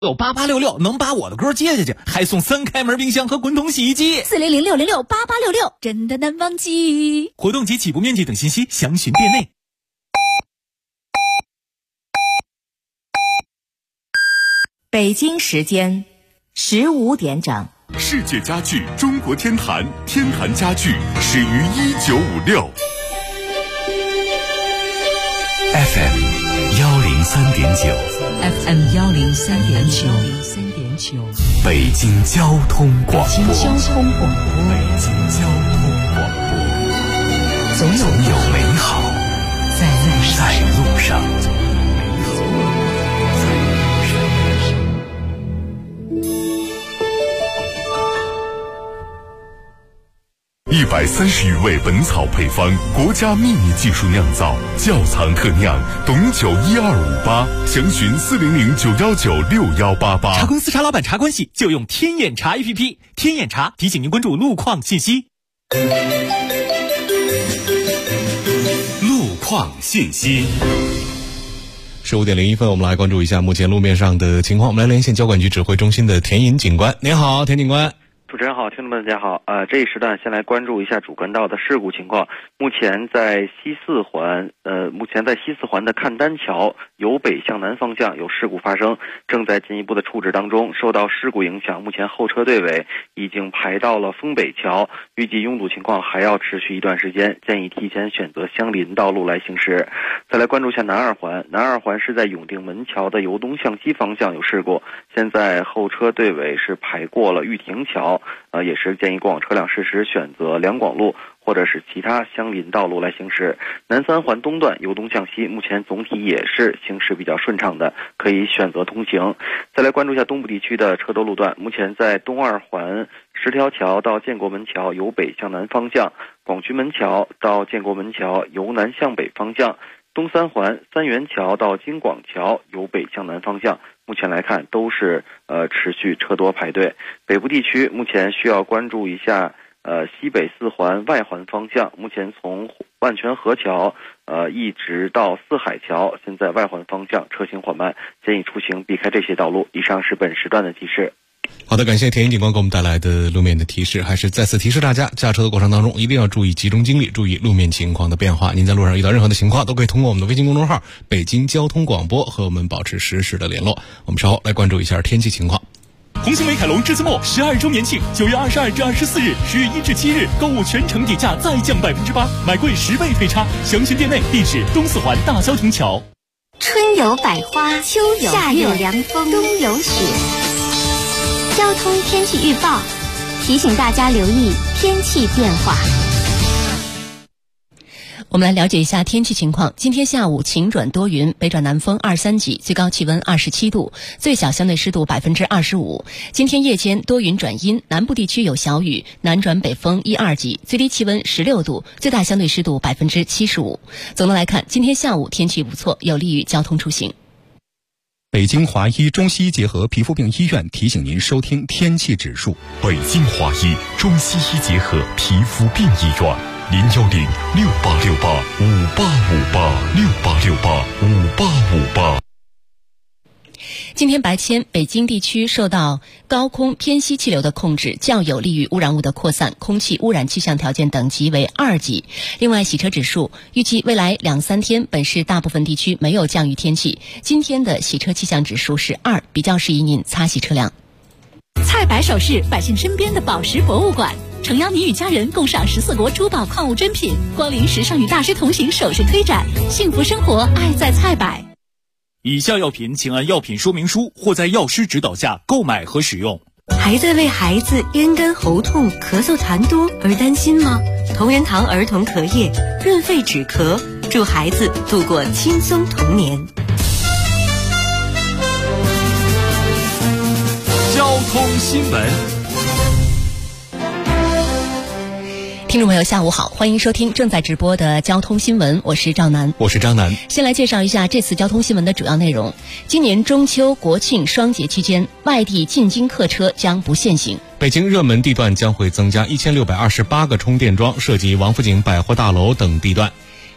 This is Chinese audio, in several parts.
有8866能把我的歌接下去，还送3开门冰箱和滚筒洗衣机。 400-606-8866，真的难忘记。 活动及起步面积等信息详询店内。 北京时间15点整。 世界家具中国天坛，天坛家具始于1956。FM 103.9 FM 103.9， 北京交通广播。 北京交通广播，总有美好在路上。 130余味本草配方，国家秘密技术酿造，窖藏特酿，董酒12588，详询400-919-6188。 茶公司茶老板茶关系就用天眼茶 APP， 天眼茶提醒您关注路况信息。 路况信息。 15点01分，我们来关注一下目前路面上的情况。我们来连线交管局指挥中心的田颖警官。您好，田警官。 主持人好，听众们大家好。这一时段先来关注一下主干道的事故情况。目前在西四环的看丹桥由北向南方向有事故发生，正在进一步的处置当中。受到事故影响，目前后车队尾已经排到了丰北桥，预计拥堵情况还要持续一段时间，建议提前选择相邻道路来行驶。再来关注一下南二环，南二环是在永定门桥的由东向西方向有事故，现在后车队尾是排过了玉亭桥。也是建议过往车辆适时选择两广路或者是其他相邻道路来行驶。南三环东段由东向西，目前总体也是行驶比较顺畅的，可以选择通行。再来关注一下东部地区的车多路段，目前在东二环十条桥到建国门桥由北向南方向，广渠门桥到建国门桥由南向北方向，东三环三元桥到京广桥由北向南方向，目前来看都是持续车多排队。北部地区目前需要关注一下西北四环外环方向，目前从万泉河桥一直到四海桥，现在外环方向车行缓慢，建议出行避开这些道路。以上是本时段的提示。 好的，感谢田颖警官给我们带来的路面的提示。还是再次提示大家，驾车的过程当中一定要注意集中精力，注意路面情况的变化。您在路上遇到任何的情况，都可以通过我们的微信公众号北京交通广播和我们保持实时的联络。我们稍后来关注一下天气情况。 红星美凯龙至尊末12周年庆，9月22至24日，10月1至7日，购物全程底价再降8%，买贵10倍退差。详询店内，地址东四环大萧亭桥。 春有百花，秋有夏有凉风，冬有雪。交通天气预报提醒大家留意天气变化。 我们来了解一下天气情况。今天下午晴转多云，北转南风2、3级，最高气温27度，最小相对湿度25%。今天夜间多云转阴，南部地区有小雨，南转北风1、2级，最低气温16度，最大相对湿度75%。总的来看，今天下午天气不错，有利于交通出行。 北京华医中西医结合皮肤病医院提醒您收听天气指数。 北京华医中西医结合皮肤病医院，010-6868-5858，6868-5858。 今天白天，北京地区受到高空偏西气流的控制，较有利于污染物的扩散，空气污染气象条件等级为2级。另外，洗车指数预计未来2、3天，本市大部分地区没有降雨天气。今天的洗车气象指数是2，比较适宜您擦洗车辆。 菜百首饰，百姓身边的宝石博物馆，诚邀你与家人共赏14国珠宝矿物珍品，光临时尚与大师同行首饰推展，幸福生活，爱在菜百。 以下药品请按药品说明书或在药师指导下购买和使用。 还在为孩子咽干喉痛、咳嗽痰多而担心吗？同仁堂儿童咳液润肺止咳，祝孩子度过轻松童年。 交通新闻。 听众朋友下午好，欢迎收听正在直播的交通新闻，我是赵楠。 我是张楠。 先来介绍一下这次交通新闻的主要内容。今年中秋、国庆双节期间，外地进京客车将不限行。 北京热门地段将会增加1628个充电桩，涉及王府井百货大楼等地段。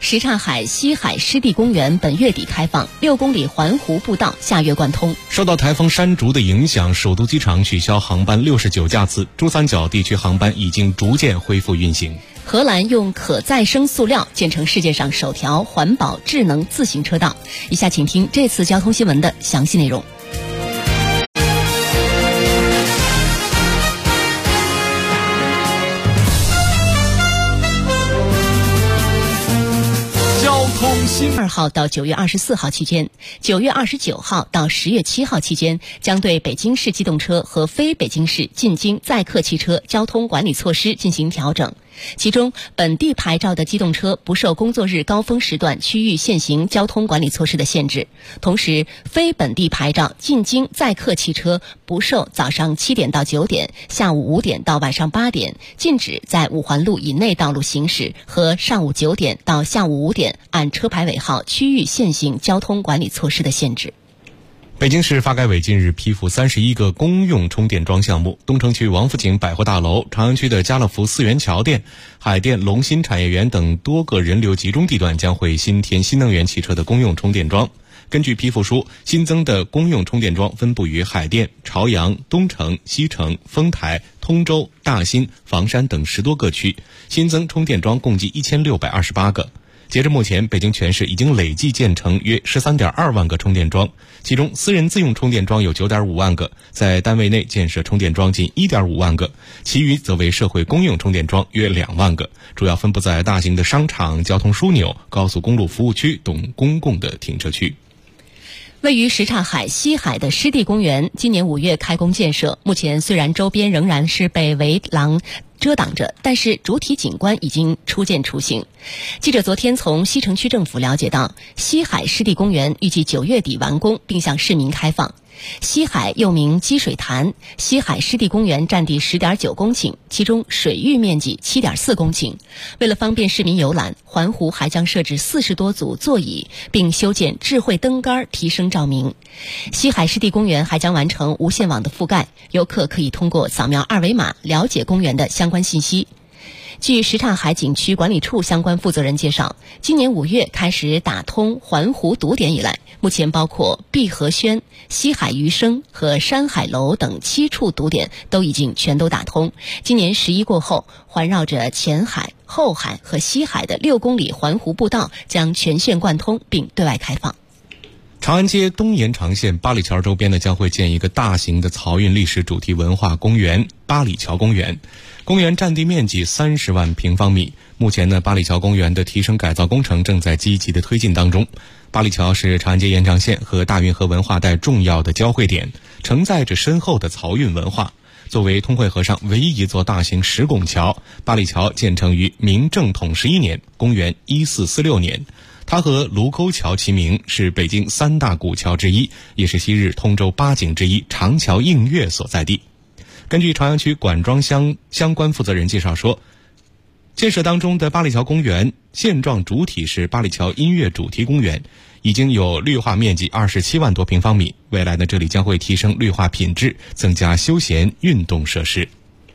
什刹海西海湿地公园本月底开放，6公里环湖步道下月贯通。 受到台风山竹的影响，首都机场取消航班69架次，珠三角地区航班已经逐渐恢复运行。 荷兰用可再生塑料建成世界上首条环保智能自行车道。以下请听这次交通新闻的详细内容。2号到9月24号期间，9月29号到10月7号期间，将对北京市机动车和非北京市进京载客汽车交通管理措施进行调整。其中，本地牌照的机动车不受工作日高峰时段区域限行交通管理措施的限制，同时，非本地牌照进京载客汽车不受早上7点到9点、下午5点到晚上8点禁止在5环路以内道路行驶和上午9点到下午5点按车牌尾号区域限行交通管理措施的限制。 北京市发改委近日批复31个公用充电桩项目，东城区王府井百货大楼、朝阳区的家乐福四元桥店、海淀龙鑫产业园等多个人流集中地段将会新添新能源汽车的公用充电桩。根据批复书，新增的公用充电桩分布于海淀、朝阳、东城、西城、丰台、通州、大兴、房山等10多个区，新增充电桩共计1628个。截至目前，北京全市已经累计建成约13.2万个充电桩，其中私人自用充电桩有9.5万个，在单位内建设充电桩近1.5万个，其余则为社会公用充电桩约2万个，主要分布在大型的商场、交通枢纽、高速公路服务区等公共的停车区。 位于什刹海西海的湿地公园今年5月开工建设，目前虽然周边仍然是被围栏遮挡着，但是主体景观已经初见雏形。记者昨天从西城区政府了解到，西海湿地公园预计9月底完工并向市民开放。西海又名积水潭，西海湿地公园占地10.9公顷，其中水域面积7.4公顷。为了方便市民游览，环湖还将设置40多组座椅，并修建智慧灯杆提升照明。西海湿地公园还将完成无线网的覆盖，游客可以通过扫描2维码了解公园的相关信息。据什刹海景区管理处相关负责人介绍，今年5月开始打通环湖堵点以来，目前包括碧河轩、西海余生和山海楼等7处堵点都已经全都打通。今年11过后，环绕着前海、后海和西海的6公里环湖步道将全线贯通并对外开放。 长安街东延长线八里桥周边呢，将会建一个大型的漕运历史主题文化公园——八里桥公园。公园占地面积30万平方米。目前呢，八里桥公园的提升改造工程正在积极的推进当中。八里桥是长安街延长线和大运河文化带重要的交汇点，承载着深厚的漕运文化。作为通惠河上唯一一座大型石拱桥，八里桥建成于明正统11年，公元1446年。它和卢沟桥齐名，是北京3大古桥之一，也是昔日通州8景之一长桥映月所在地。根据朝阳区管庄乡相关负责人介绍说，建设当中的八里桥公园现状主体是八里桥音乐主题公园，已经有绿化面积27万多平方米。未来呢，这里将会提升绿化品质，增加休闲运动设施。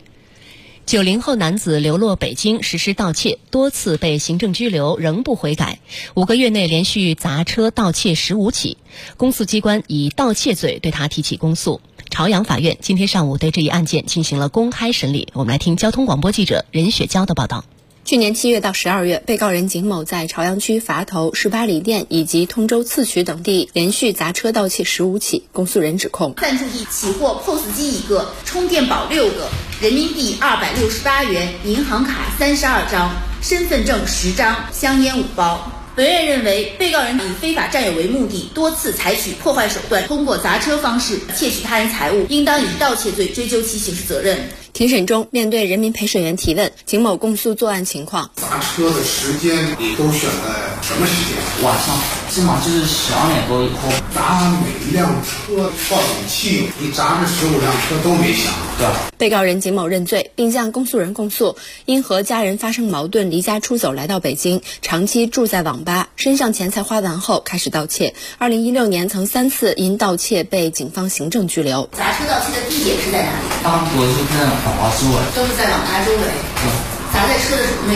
90后男子流落北京实施盗窃，多次被行政拘留，仍不悔改。5个月内连续砸车盗窃15起，公诉机关以盗窃罪对他提起公诉。朝阳法院今天上午对这一案件进行了公开审理。我们来听交通广播记者任雪娇的报道。 去年7月到12月，被告人景某在朝阳区垡头、18里店以及通州次渠等地连续砸车盗窃15起。公诉人指控： 暂注地起获 POS 机1个，充电宝6个，人民币268元，银行卡32张，身份证10张，香烟5包。本院认为，被告人以非法占有为目的，多次采取破坏手段，通过砸车方式窃取他人财物，应当以盗窃罪追究其刑事责任。 庭审中，面对人民陪审员提问，景某供述作案情况。 砸车的时间你都选在什么时间？ 晚上，起码就是12点多以后。 砸每一辆车报警器，你砸这15辆车都没响。对。 被告人景某认罪，并向公诉人供述，因和家人发生矛盾，离家出走来到北京，长期住在网吧，身上钱财花完后开始盗窃。2016年曾3次因盗窃被警方行政拘留。 砸车盗窃的地点是在哪里？ 当时我是在网吧周围。 都是在网吧周围。砸在车的什么位置？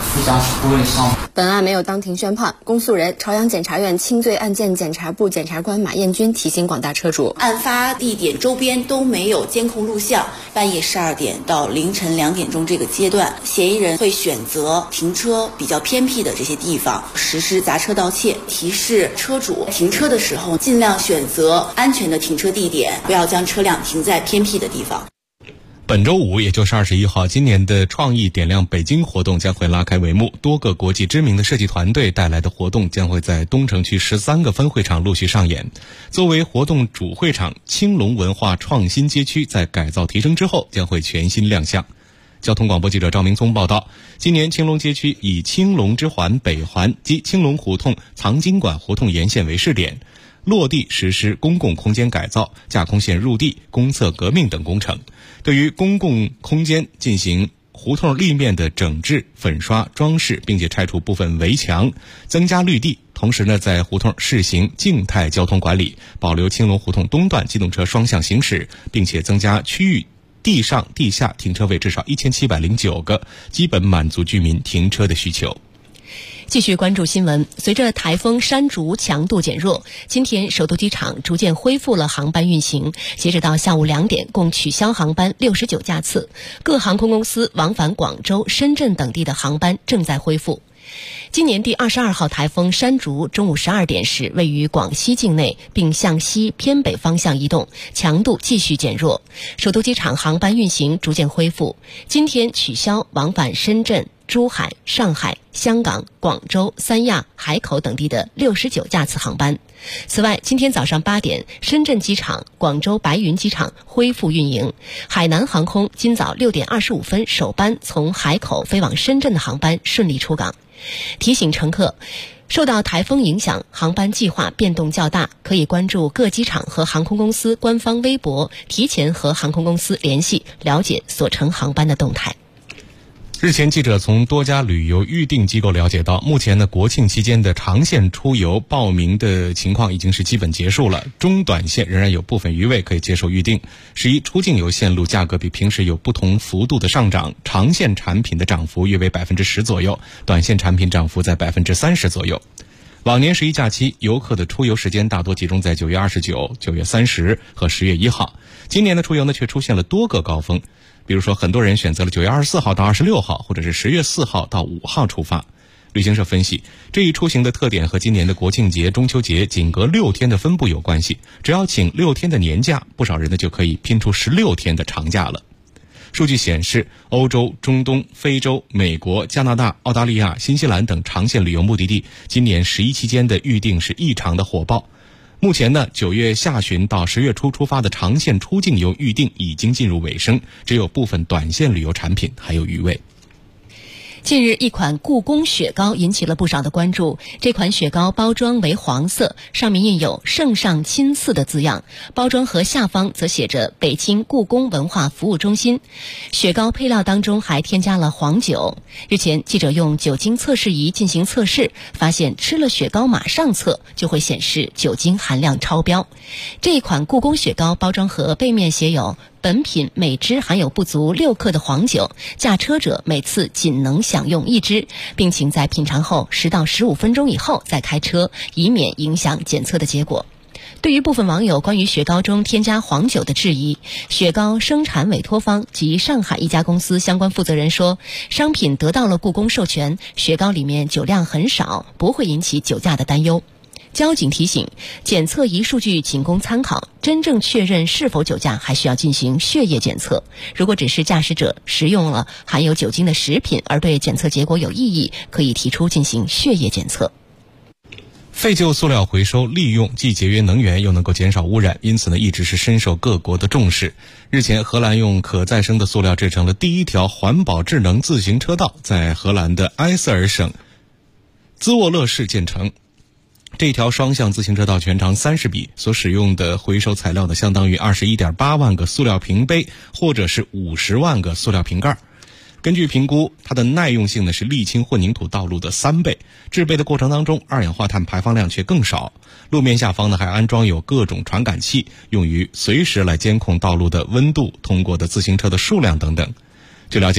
不想不愿意上。 本案没有当庭宣判，公诉人朝阳检察院轻罪案件检察部检察官马彦军提醒广大车主， 案发地点周边都没有监控录像，半夜12点到凌晨2点钟这个阶段，嫌疑人会选择停车比较偏僻的这些地方实施砸车盗窃。提示车主停车的时候尽量选择安全的停车地点，不要将车辆停在偏僻的地方。 本周五，也就是21号，今年的创意点亮北京活动将会拉开帷幕。多个国际知名的设计团队带来的活动将会在东城区13个分会场陆续上演。作为活动主会场，青龙文化创新街区在改造提升之后将会全新亮相。交通广播记者赵明聪报道，今年青龙街区以青龙之环北环及青龙胡同、藏经馆胡同沿线为试点，落地实施公共空间改造、架空线入地、公厕革命等工程。对于公共空间进行胡同立面的整治、粉刷、装饰，并且拆除部分围墙，增加绿地。同时呢，在胡同试行静态交通管理，保留青龙胡同东段机动车双向行驶，并且增加区域地上地下停车位至少1709个，基本满足居民停车的需求。 继续关注新闻。随着台风山竹强度减弱，今天首都机场逐渐恢复了航班运行。截止到下午2点，共取消航班69架次。各航空公司往返广州、深圳等地的航班正在恢复。今年第22号台风山竹中午12点时位于广西境内，并向西偏北方向移动，强度继续减弱。首都机场航班运行逐渐恢复。今天取消往返深圳、珠海、上海、香港、广州、三亚、海口等地的69架次航班。此外，今天早上8点，深圳机场、广州白云机场恢复运营。海南航空今早6点25分首班从海口飞往深圳的航班顺利出港。提醒乘客，受到台风影响，航班计划变动较大，可以关注各机场和航空公司官方微博，提前和航空公司联系，了解所乘航班的动态。 日前，记者从多家旅游预订机构了解到，目前呢，国庆期间的长线出游报名的情况已经是基本结束了，中短线仍然有部分余位可以接受预订。11出境游线路价格比平时有不同幅度的上涨，长线产品的涨幅约为10%左右，短线产品涨幅在30%左右。往年11假期，游客的出游时间大多集中在9月29、9月30和10月1号。今年的出游呢，却出现了多个高峰。比如说，很多人选择了9月24号到26号，或者是10月4号到5号出发。旅行社分析，这一出行的特点和今年的国庆节、中秋节仅隔6天的分布有关系。只要请6天的年假，不少人呢就可以拼出16天的长假了。数据显示，欧洲、中东、非洲、美国、加拿大、澳大利亚、新西兰等长线旅游目的地，今年11期间的预订是异常的火爆。目前呢，9月下旬到10月初出发的长线出境游预订已经进入尾声，只有部分短线旅游产品还有余味。 近日，一款故宫雪糕引起了不少的关注。这款雪糕包装为黄色，上面印有圣上亲赐的字样，包装盒下方则写着北京故宫文化服务中心。雪糕配料当中还添加了黄酒。日前，记者用酒精测试仪进行测试，发现吃了雪糕马上测就会显示酒精含量超标。这一款故宫雪糕包装盒背面写有本品每支含有不足6克的黄酒，驾车者每次仅能享用1支，并请在品尝后10到15分钟以后再开车，以免影响检测的结果。对于部分网友关于雪糕中添加黄酒的质疑，雪糕生产委托方及上海一家公司相关负责人说，商品得到了故宫授权，雪糕里面酒量很少，不会引起酒驾的担忧。交警提醒，检测仪数据仅供参考，真正确认是否酒驾还需要进行血液检测。如果只是驾驶者食用了含有酒精的食品而对检测结果有异议，可以提出进行血液检测。 废旧塑料回收利用既节约能源又能够减少污染，因此呢一直是深受各国的重视。日前，荷兰用可再生的塑料制成了第一条环保智能自行车道，在荷兰的埃塞尔省兹沃勒市建成。这条双向自行车道全长30米，所使用的回收材料呢，相当于21.8万个塑料瓶杯，或者是50万个塑料瓶盖。根据评估，它的耐用性呢是沥青混凝土道路的3倍，制备的过程当中二氧化碳排放量却更少。路面下方呢还安装有各种传感器，用于随时来监控道路的温度、通过的自行车的数量等等。据了解，